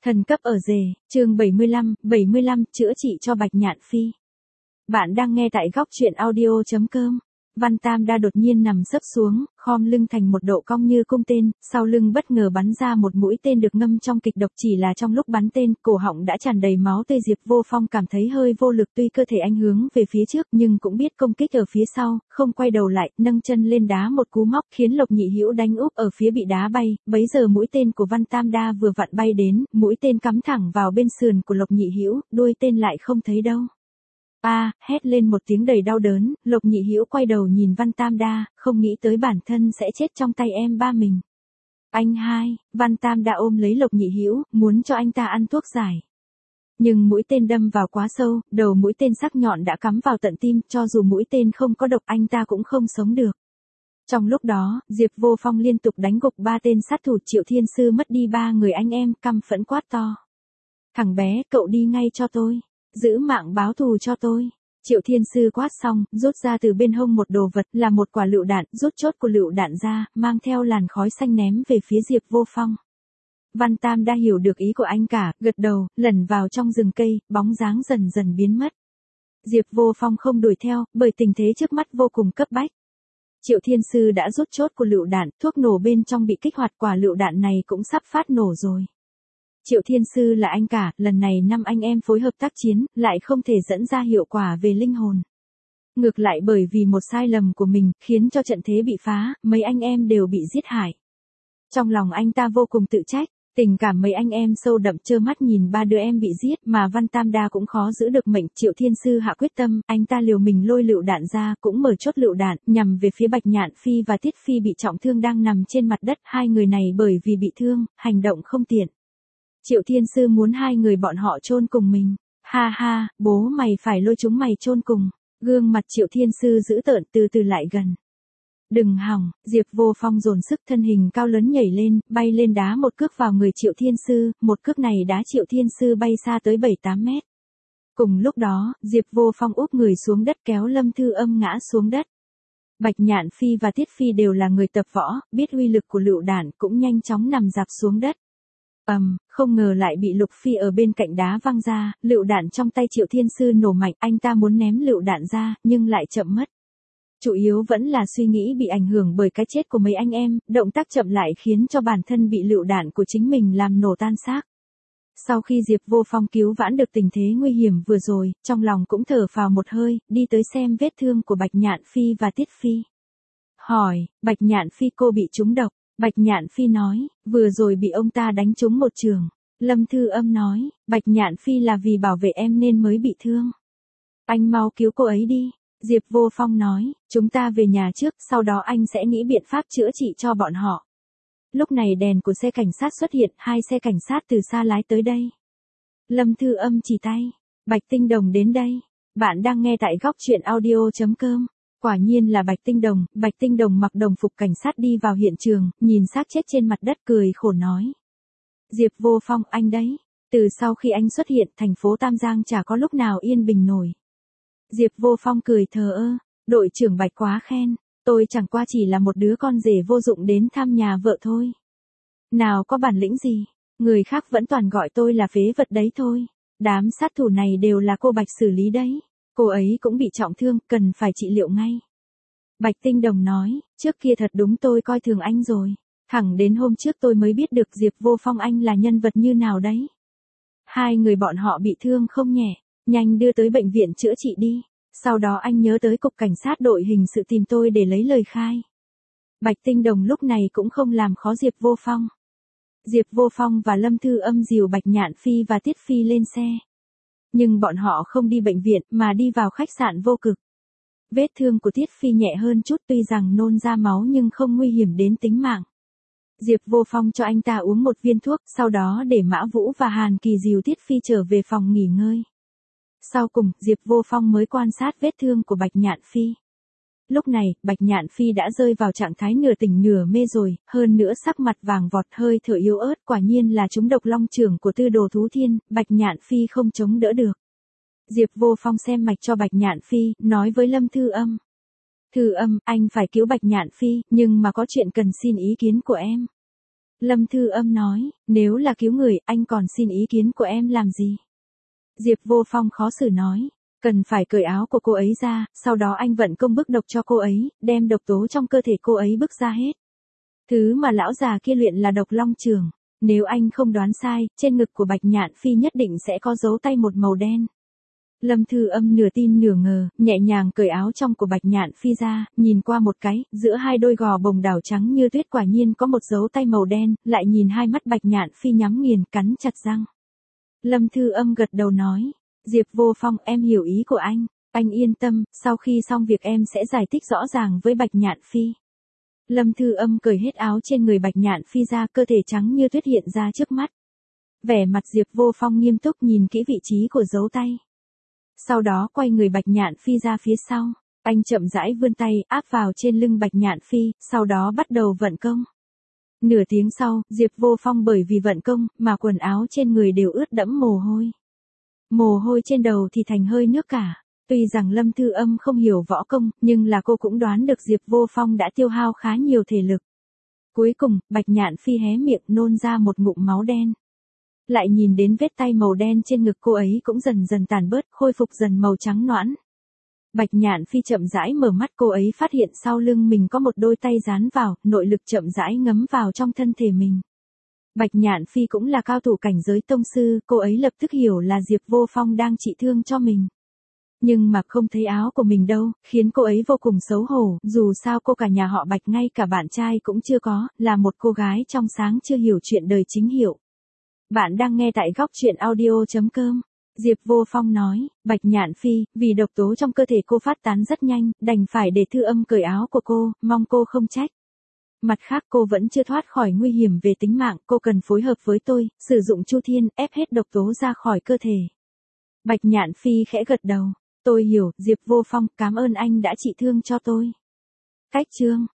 Thần cấp ở rể, chương 75, chữa trị cho Bạch Nhạn Phi. Bạn đang nghe tại góc truyện audio.com. Văn Tam Đa đột nhiên nằm sấp xuống, khom lưng thành một độ cong như cung tên, sau lưng bất ngờ bắn ra một mũi tên được ngâm trong kịch độc, chỉ là trong lúc bắn tên, cổ họng đã tràn đầy máu tươi. Diệp Vô Phong cảm thấy hơi vô lực, tuy cơ thể anh hướng về phía trước nhưng cũng biết công kích ở phía sau, không quay đầu lại, nâng chân lên đá một cú móc khiến Lộc Nhị Hữu đánh úp ở phía bị đá bay. Bấy giờ mũi tên của Văn Tam Đa vừa vặn bay đến, mũi tên cắm thẳng vào bên sườn của Lộc Nhị Hữu, đuôi tên lại không thấy đâu. Hét lên một tiếng đầy đau đớn, Lộc Nhị Hữu quay đầu nhìn Văn Tam Đa, không nghĩ tới bản thân sẽ chết trong tay em ba mình. Anh hai, Văn Tam Đa ôm lấy Lộc Nhị Hữu, muốn cho anh ta ăn thuốc giải. Nhưng mũi tên đâm vào quá sâu, đầu mũi tên sắc nhọn đã cắm vào tận tim, cho dù mũi tên không có độc anh ta cũng không sống được. Trong lúc đó, Diệp Vô Phong liên tục đánh gục 3 tên sát thủ. Triệu Thiên Sư mất đi 3 người anh em, căm phẫn quát to. Thằng bé, cậu đi ngay cho tôi. Giữ mạng báo thù cho tôi. Triệu Thiên Sư quát xong, rút ra từ bên hông một đồ vật, là một quả lựu đạn, rút chốt của lựu đạn ra, mang theo làn khói xanh ném về phía Diệp Vô Phong. Văn Tam Đa hiểu được ý của anh cả, gật đầu, lẩn vào trong rừng cây, bóng dáng dần dần biến mất. Diệp Vô Phong không đuổi theo, bởi tình thế trước mắt vô cùng cấp bách. Triệu Thiên Sư đã rút chốt của lựu đạn, thuốc nổ bên trong bị kích hoạt, quả lựu đạn này cũng sắp phát nổ rồi. Triệu Thiên Sư là anh cả, lần này 5 anh em phối hợp tác chiến, lại không thể dẫn ra hiệu quả về linh hồn. Ngược lại bởi vì một sai lầm của mình, khiến cho trận thế bị phá, mấy anh em đều bị giết hại. Trong lòng anh ta vô cùng tự trách, tình cảm mấy anh em sâu đậm, trơ mắt nhìn 3 đứa em bị giết, mà Văn Tam Đa cũng khó giữ được mệnh. Triệu Thiên Sư hạ quyết tâm, anh ta liều mình lôi lựu đạn ra, cũng mở chốt lựu đạn, nhằm về phía Bạch Nhạn Phi và Tiết Phi bị trọng thương đang nằm trên mặt đất. Hai người này bởi vì bị thương, hành động không tiện. Triệu Thiên Sư muốn hai người bọn họ chôn cùng mình. Ha ha, bố mày phải lôi chúng mày chôn cùng. Gương mặt Triệu Thiên Sư dữ tợn, từ từ lại gần. Đừng hòng, Diệp Vô Phong dồn sức, thân hình cao lớn nhảy lên, bay lên đá một cước vào người Triệu Thiên Sư, một cước này đá Triệu Thiên Sư bay xa tới 7-8 mét. Cùng lúc đó, Diệp Vô Phong úp người xuống đất, kéo Lâm Thư Âm ngã xuống đất. Bạch Nhạn Phi và Tiết Phi đều là người tập võ, biết uy lực của lựu đạn, cũng nhanh chóng nằm dạp xuống đất. Không ngờ lại bị Lục Phi ở bên cạnh đá văng ra, lựu đạn trong tay Triệu Thiên Sư nổ mạnh, anh ta muốn ném lựu đạn ra, nhưng lại chậm mất. Chủ yếu vẫn là suy nghĩ bị ảnh hưởng bởi cái chết của mấy anh em, động tác chậm lại khiến cho bản thân bị lựu đạn của chính mình làm nổ tan xác. Sau khi Diệp Vô Phong cứu vãn được tình thế nguy hiểm vừa rồi, trong lòng cũng thở phào một hơi, đi tới xem vết thương của Bạch Nhạn Phi và Tiết Phi. Hỏi, Bạch Nhạn Phi cô bị trúng độc. Bạch Nhạn Phi nói, vừa rồi bị ông ta đánh trúng một trường. Lâm Thư Âm nói, Bạch Nhạn Phi là vì bảo vệ em nên mới bị thương. Anh mau cứu cô ấy đi. Diệp Vô Phong nói, chúng ta về nhà trước, sau đó anh sẽ nghĩ biện pháp chữa trị cho bọn họ. Lúc này đèn của xe cảnh sát xuất hiện, 2 xe cảnh sát từ xa lái tới đây. Lâm Thư Âm chỉ tay, Bạch Tinh Đồng đến đây. Bạn đang nghe tại góc truyện audio.com. Quả nhiên là Bạch Tinh Đồng mặc đồng phục cảnh sát đi vào hiện trường, nhìn xác chết trên mặt đất cười khổ nói. Diệp Vô Phong, anh đấy. Từ sau khi anh xuất hiện, thành phố Tam Giang chả có lúc nào yên bình nổi. Diệp Vô Phong cười thờ ơ, đội trưởng Bạch quá khen, tôi chẳng qua chỉ là một đứa con rể vô dụng đến thăm nhà vợ thôi. Nào có bản lĩnh gì, người khác vẫn toàn gọi tôi là phế vật đấy thôi. Đám sát thủ này đều là cô Bạch xử lý đấy. Cô ấy cũng bị trọng thương, cần phải trị liệu ngay. Bạch Tinh Đồng nói, trước kia thật đúng tôi coi thường anh rồi. Thẳng đến hôm trước tôi mới biết được Diệp Vô Phong anh là nhân vật như nào đấy. Hai người bọn họ bị thương không nhẹ, nhanh đưa tới bệnh viện chữa trị đi. Sau đó anh nhớ tới cục cảnh sát đội hình sự tìm tôi để lấy lời khai. Bạch Tinh Đồng lúc này cũng không làm khó Diệp Vô Phong. Diệp Vô Phong và Lâm Thư Âm dìu Bạch Nhạn Phi và Tiết Phi lên xe. Nhưng bọn họ không đi bệnh viện mà đi vào khách sạn Vô Cực. Vết thương của Tiết Phi nhẹ hơn chút, tuy rằng nôn ra máu nhưng không nguy hiểm đến tính mạng. Diệp Vô Phong cho anh ta uống một viên thuốc, sau đó để Mã Vũ và Hàn Kỳ dìu Tiết Phi trở về phòng nghỉ ngơi. Sau cùng, Diệp Vô Phong mới quan sát vết thương của Bạch Nhạn Phi. Lúc này, Bạch Nhạn Phi đã rơi vào trạng thái nửa tỉnh nửa mê rồi, hơn nữa sắc mặt vàng vọt, hơi thở yếu ớt, quả nhiên là trúng độc long chưởng của Tư Đồ Thú Thiên, Bạch Nhạn Phi không chống đỡ được. Diệp Vô Phong xem mạch cho Bạch Nhạn Phi, nói với Lâm Thư Âm. Thư Âm, anh phải cứu Bạch Nhạn Phi, nhưng mà có chuyện cần xin ý kiến của em. Lâm Thư Âm nói, nếu là cứu người, anh còn xin ý kiến của em làm gì? Diệp Vô Phong khó xử nói, cần phải cởi áo của cô ấy ra, sau đó anh vận công bức độc cho cô ấy, đem độc tố trong cơ thể cô ấy bức ra hết. Thứ mà lão già kia luyện là độc long trường. Nếu anh không đoán sai, trên ngực của Bạch Nhạn Phi nhất định sẽ có dấu tay một màu đen. Lâm Thư Âm nửa tin nửa ngờ, nhẹ nhàng cởi áo trong của Bạch Nhạn Phi ra, nhìn qua một cái, giữa hai đôi gò bồng đảo trắng như tuyết quả nhiên có một dấu tay màu đen, lại nhìn hai mắt Bạch Nhạn Phi nhắm nghiền, cắn chặt răng. Lâm Thư Âm gật đầu nói, Diệp Vô Phong, em hiểu ý của anh yên tâm, sau khi xong việc em sẽ giải thích rõ ràng với Bạch Nhạn Phi. Lâm Thư Âm cởi hết áo trên người Bạch Nhạn Phi ra, cơ thể trắng như tuyết hiện ra trước mắt. Vẻ mặt Diệp Vô Phong nghiêm túc nhìn kỹ vị trí của dấu tay. Sau đó quay người Bạch Nhạn Phi ra phía sau, anh chậm rãi vươn tay áp vào trên lưng Bạch Nhạn Phi, sau đó bắt đầu vận công. Nửa tiếng sau, Diệp Vô Phong bởi vì vận công mà quần áo trên người đều ướt đẫm mồ hôi. Mồ hôi trên đầu thì thành hơi nước cả. Tuy rằng Lâm Thư Âm không hiểu võ công, nhưng là cô cũng đoán được Diệp Vô Phong đã tiêu hao khá nhiều thể lực. Cuối cùng, Bạch Nhạn Phi hé miệng nôn ra một ngụm máu đen. Lại nhìn đến vết tay màu đen trên ngực cô ấy cũng dần dần tàn bớt, khôi phục dần màu trắng nõn. Bạch Nhạn Phi chậm rãi mở mắt, cô ấy phát hiện sau lưng mình có một đôi tay dán vào, nội lực chậm rãi ngấm vào trong thân thể mình. Bạch Nhạn Phi cũng là cao thủ cảnh giới tông sư, cô ấy lập tức hiểu là Diệp Vô Phong đang trị thương cho mình. Nhưng mà không thấy áo của mình đâu, khiến cô ấy vô cùng xấu hổ, dù sao cô cả nhà họ Bạch ngay cả bạn trai cũng chưa có, là một cô gái trong sáng chưa hiểu chuyện đời chính hiệu. Bạn đang nghe tại góc truyện audio.com. Diệp Vô Phong nói, Bạch Nhạn Phi, vì độc tố trong cơ thể cô phát tán rất nhanh, đành phải để Thư Âm cởi áo của cô, mong cô không trách. Mặt khác cô vẫn chưa thoát khỏi nguy hiểm về tính mạng, cô cần phối hợp với tôi, sử dụng Chu Thiên, ép hết độc tố ra khỏi cơ thể. Bạch Nhạn Phi khẽ gật đầu, tôi hiểu, Diệp Vô Phong, cảm ơn anh đã trị thương cho tôi. Cách chương